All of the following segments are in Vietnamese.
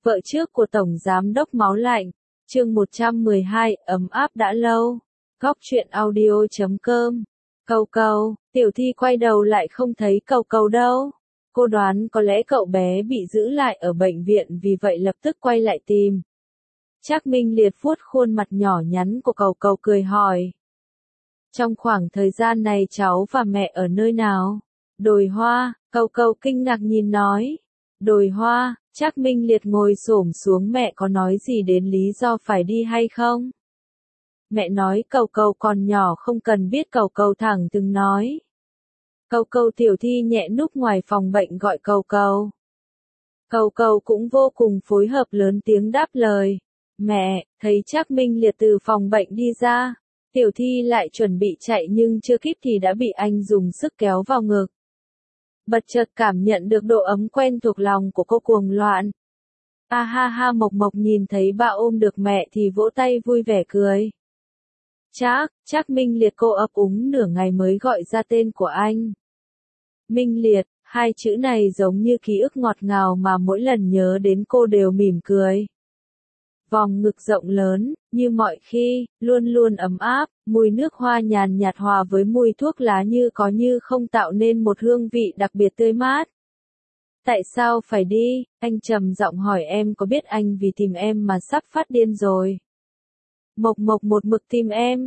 Vợ trước của Tổng Giám đốc Máu Lạnh, chương 112, ấm áp đã lâu. Góc truyện audio.com. Cầu cầu, Tiểu Thi quay đầu lại không thấy cầu cầu đâu. Cô đoán có lẽ cậu bé bị giữ lại ở bệnh viện vì vậy lập tức quay lại tìm. Trác Minh Liệt vuốt khuôn mặt nhỏ nhắn của cầu cầu cười hỏi. Trong khoảng thời gian này cháu và mẹ ở nơi nào? Đồi Hoa, cầu cầu kinh ngạc nhìn nói. Đồi Hoa, Trác Minh Liệt ngồi xổm xuống, mẹ có nói gì đến lý do phải đi hay không? Mẹ nói cầu cầu còn nhỏ không cần biết, cầu cầu thẳng từng nói. Cầu cầu. Tiểu Thi nhẹ núp ngoài phòng bệnh gọi cầu cầu. Cầu cầu cũng vô cùng phối hợp lớn tiếng đáp lời. Mẹ, thấy Trác Minh Liệt từ phòng bệnh đi ra. Tiểu Thi lại chuẩn bị chạy nhưng chưa kịp thì đã bị anh dùng sức kéo vào ngực. Bật chợt cảm nhận được độ ấm quen thuộc, lòng của cô cuồng loạn. A ha ha, Mộc Mộc nhìn thấy ba ôm được mẹ thì vỗ tay vui vẻ cười. Trác Minh Liệt, cô ấp úng nửa ngày mới gọi ra tên của anh. Minh Liệt, hai chữ này giống như ký ức ngọt ngào mà mỗi lần nhớ đến cô đều mỉm cười. Vòng ngực rộng lớn, như mọi khi, luôn luôn ấm áp, mùi nước hoa nhàn nhạt hòa với mùi thuốc lá như có như không tạo nên một hương vị đặc biệt tươi mát. Tại sao phải đi? Anh trầm giọng hỏi. Em có biết anh vì tìm em mà sắp phát điên rồi. Mộc Mộc một mực tìm em.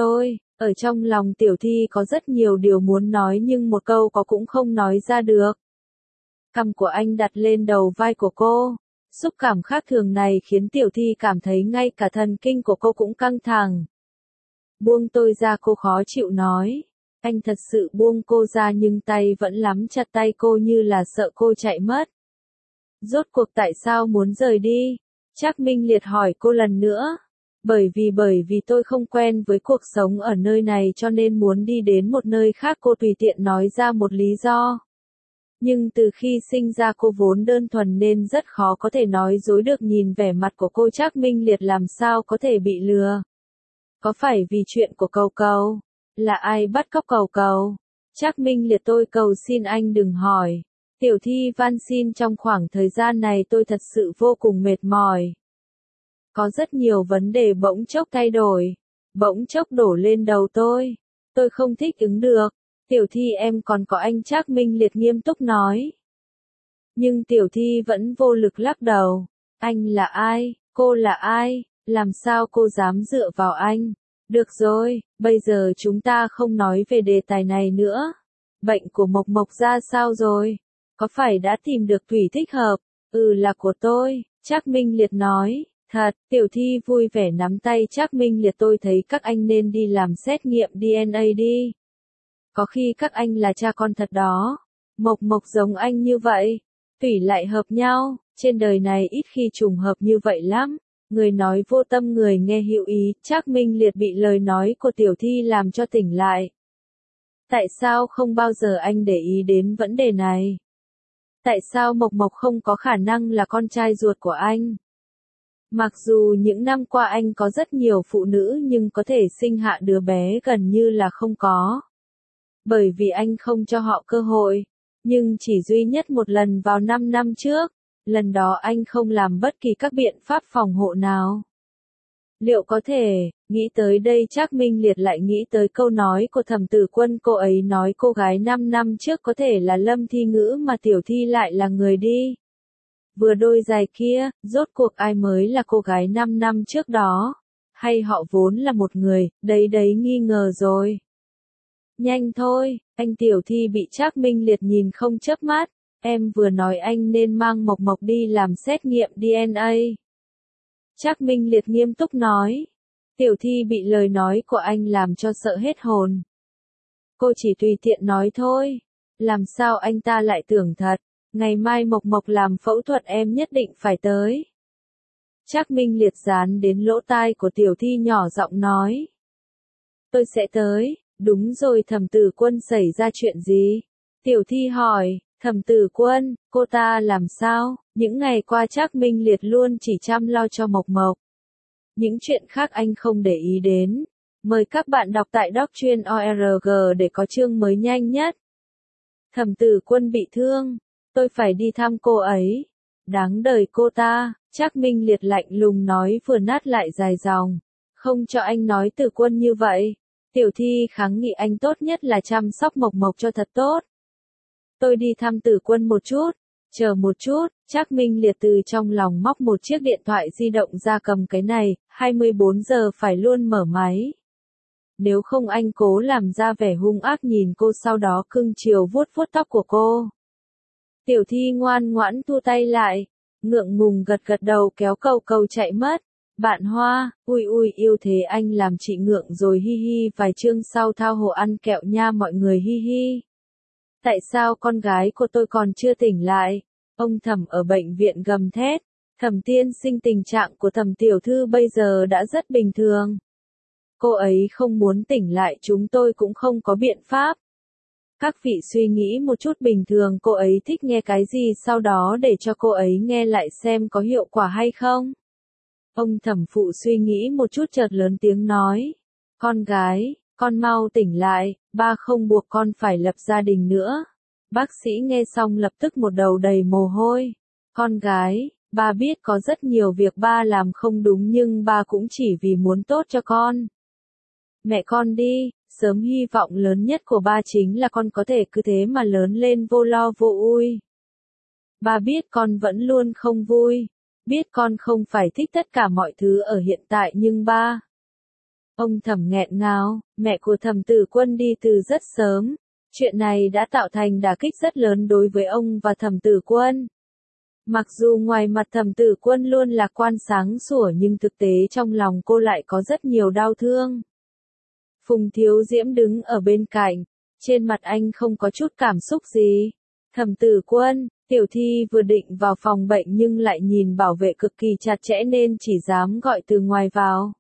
Ở trong lòng Tiểu Thi có rất nhiều điều muốn nói nhưng một câu có cũng không nói ra được. Cằm của anh đặt lên đầu vai của cô. Xúc cảm khác thường này khiến Tiểu Thi cảm thấy ngay cả thần kinh của cô cũng căng thẳng. Buông tôi ra, cô khó chịu nói. Anh thật sự buông cô ra nhưng tay vẫn nắm chặt tay cô như là sợ cô chạy mất. Rốt cuộc tại sao muốn rời đi? Trác Minh Liệt hỏi cô lần nữa. Bởi vì tôi không quen với cuộc sống ở nơi này cho nên muốn đi đến một nơi khác, cô tùy tiện nói ra một lý do. Nhưng từ khi sinh ra cô vốn đơn thuần nên rất khó có thể nói dối được. Nhìn vẻ mặt của cô, Trác Minh Liệt làm sao có thể bị lừa. Có phải vì chuyện của cầu cầu? Là ai bắt cóc cầu cầu? Trác Minh Liệt, tôi cầu xin anh đừng hỏi. Tiểu Thi van xin, trong khoảng thời gian này tôi thật sự vô cùng mệt mỏi. Có rất nhiều vấn đề bỗng chốc thay đổi, bỗng chốc đổ lên đầu tôi không thích ứng được. Tiểu Thi, em còn có anh, Trác Minh Liệt nghiêm túc nói. Nhưng Tiểu Thi vẫn vô lực lắc đầu. Anh là ai? Cô là ai? Làm sao cô dám dựa vào anh? Được rồi, bây giờ chúng ta không nói về đề tài này nữa. Bệnh của Mộc Mộc ra sao rồi? Có phải đã tìm được thủy thích hợp? Là của tôi, Trác Minh Liệt nói. Thật, Tiểu Thi vui vẻ nắm tay Trác Minh Liệt. Tôi thấy các anh nên đi làm xét nghiệm DNA đi. Có khi các anh là cha con thật đó. Mộc Mộc giống anh như vậy. Thủy lại hợp nhau, trên đời này ít khi trùng hợp như vậy lắm. Người nói vô tâm, người nghe hữu ý. Trác Minh Liệt bị lời nói của Tiểu Thi làm cho tỉnh lại. Tại sao không bao giờ anh để ý đến vấn đề này? Tại sao Mộc Mộc không có khả năng là con trai ruột của anh? Mặc dù những năm qua anh có rất nhiều phụ nữ nhưng có thể sinh hạ đứa bé gần như là không có. Bởi vì anh không cho họ cơ hội. Nhưng chỉ duy nhất một lần vào 5 năm trước, lần đó anh không làm bất kỳ các biện pháp phòng hộ nào. Liệu có thể? Nghĩ tới đây Trác Minh Liệt lại nghĩ tới câu nói của Thẩm Tử Quân. Cô ấy nói cô gái 5 năm trước có thể là Lâm Thi Ngữ mà Tiểu Thi lại là người đi. Vừa đôi giày kia, rốt cuộc ai mới là cô gái 5 năm trước đó? Hay họ vốn là một người? Đấy nghi ngờ rồi. Nhanh thôi, anh. Tiểu Thi bị Trác Minh Liệt nhìn không chớp mắt. Em vừa nói anh nên mang Mộc Mộc đi làm xét nghiệm DNA. Trác Minh Liệt nghiêm túc nói. Tiểu Thi bị lời nói của anh làm cho sợ hết hồn. Cô chỉ tùy tiện nói thôi. Làm sao anh ta lại tưởng thật? Ngày mai Mộc Mộc làm phẫu thuật em nhất định phải tới. Trác Minh Liệt dán đến lỗ tai của Tiểu Thi nhỏ giọng nói. Tôi sẽ tới. Đúng rồi, Thẩm Tử Quân xảy ra chuyện gì? Tiểu Thi hỏi. Thẩm Tử Quân, cô ta làm sao? Những ngày qua Trác Minh Liệt luôn chỉ chăm lo cho Mộc Mộc. Những chuyện khác anh không để ý đến. Mời các bạn đọc tại doc.org để có chương mới nhanh nhất. Thẩm Tử Quân bị thương. Tôi phải đi thăm cô ấy. Đáng đời cô ta, Trác Minh Liệt lạnh lùng nói vừa nát lại dài dòng. Không cho anh nói Tử Quân như vậy. Tiểu Thi kháng nghị anh tốt nhất là chăm sóc Mộc Mộc cho thật tốt. Tôi đi thăm Tử Quân một chút. Chờ một chút, Trác Minh Liệt từ trong lòng móc một chiếc điện thoại di động ra cầm cái này, 24 giờ phải luôn mở máy. Nếu không anh cố làm ra vẻ hung ác nhìn cô sau đó cưng chiều vuốt vuốt tóc của cô. Tiểu Thi ngoan ngoãn thu tay lại, ngượng ngùng gật gật đầu kéo Cầu Cầu chạy mất. Bạn Hoa, ui ui yêu thế anh làm chị ngượng rồi hi hi vài chương sau thao hồ ăn kẹo nha mọi người hi hi. Tại sao con gái của tôi còn chưa tỉnh lại? Ông Thẩm ở bệnh viện gầm thét. Thẩm tiên sinh tình trạng của Thẩm tiểu thư bây giờ đã rất bình thường. Cô ấy không muốn tỉnh lại chúng tôi cũng không có biện pháp. Các vị suy nghĩ một chút bình thường cô ấy thích nghe cái gì sau đó để cho cô ấy nghe lại xem có hiệu quả hay không. Ông Thẩm phụ suy nghĩ một chút chợt lớn tiếng nói. Con gái, con mau tỉnh lại, ba không buộc con phải lập gia đình nữa. Bác sĩ nghe xong lập tức một đầu đầy mồ hôi. Con gái, ba biết có rất nhiều việc ba làm không đúng nhưng ba cũng chỉ vì muốn tốt cho con. Mẹ con đi, sớm hy vọng lớn nhất của ba chính là con có thể cứ thế mà lớn lên vô lo vô ui. Ba biết con vẫn luôn không vui, biết con không phải thích tất cả mọi thứ ở hiện tại nhưng ba. Ông Thẩm nghẹn ngào, mẹ của Thẩm Tử Quân đi từ rất sớm. Chuyện này đã tạo thành đả kích rất lớn đối với ông và Thẩm Tử Quân. Mặc dù ngoài mặt Thẩm Tử Quân luôn lạc quan sáng sủa nhưng thực tế trong lòng cô lại có rất nhiều đau thương. Phùng Thiếu Diễm đứng ở bên cạnh, trên mặt anh không có chút cảm xúc gì. Thẩm Tử Quân, Tiểu Thi vừa định vào phòng bệnh nhưng lại nhìn bảo vệ cực kỳ chặt chẽ nên chỉ dám gọi từ ngoài vào.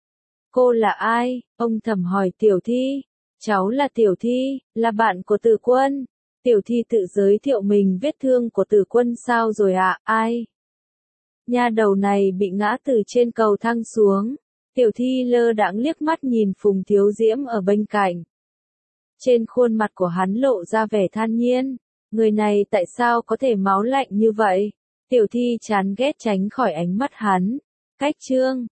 Cô là ai? Ông Thẩm hỏi Tiểu Thi. Cháu là Tiểu Thi, là bạn của Tử Quân. Tiểu Thi tự giới thiệu mình vết thương của Tử Quân sao rồi ạ, ai? Nha đầu này bị ngã từ trên cầu thang xuống. Tiểu Thi lơ đãng liếc mắt nhìn Phùng Thiếu Diễm ở bên cạnh. Trên khuôn mặt của hắn lộ ra vẻ than nhiên. Người này tại sao có thể máu lạnh như vậy? Tiểu Thi chán ghét tránh khỏi ánh mắt hắn. Cách chương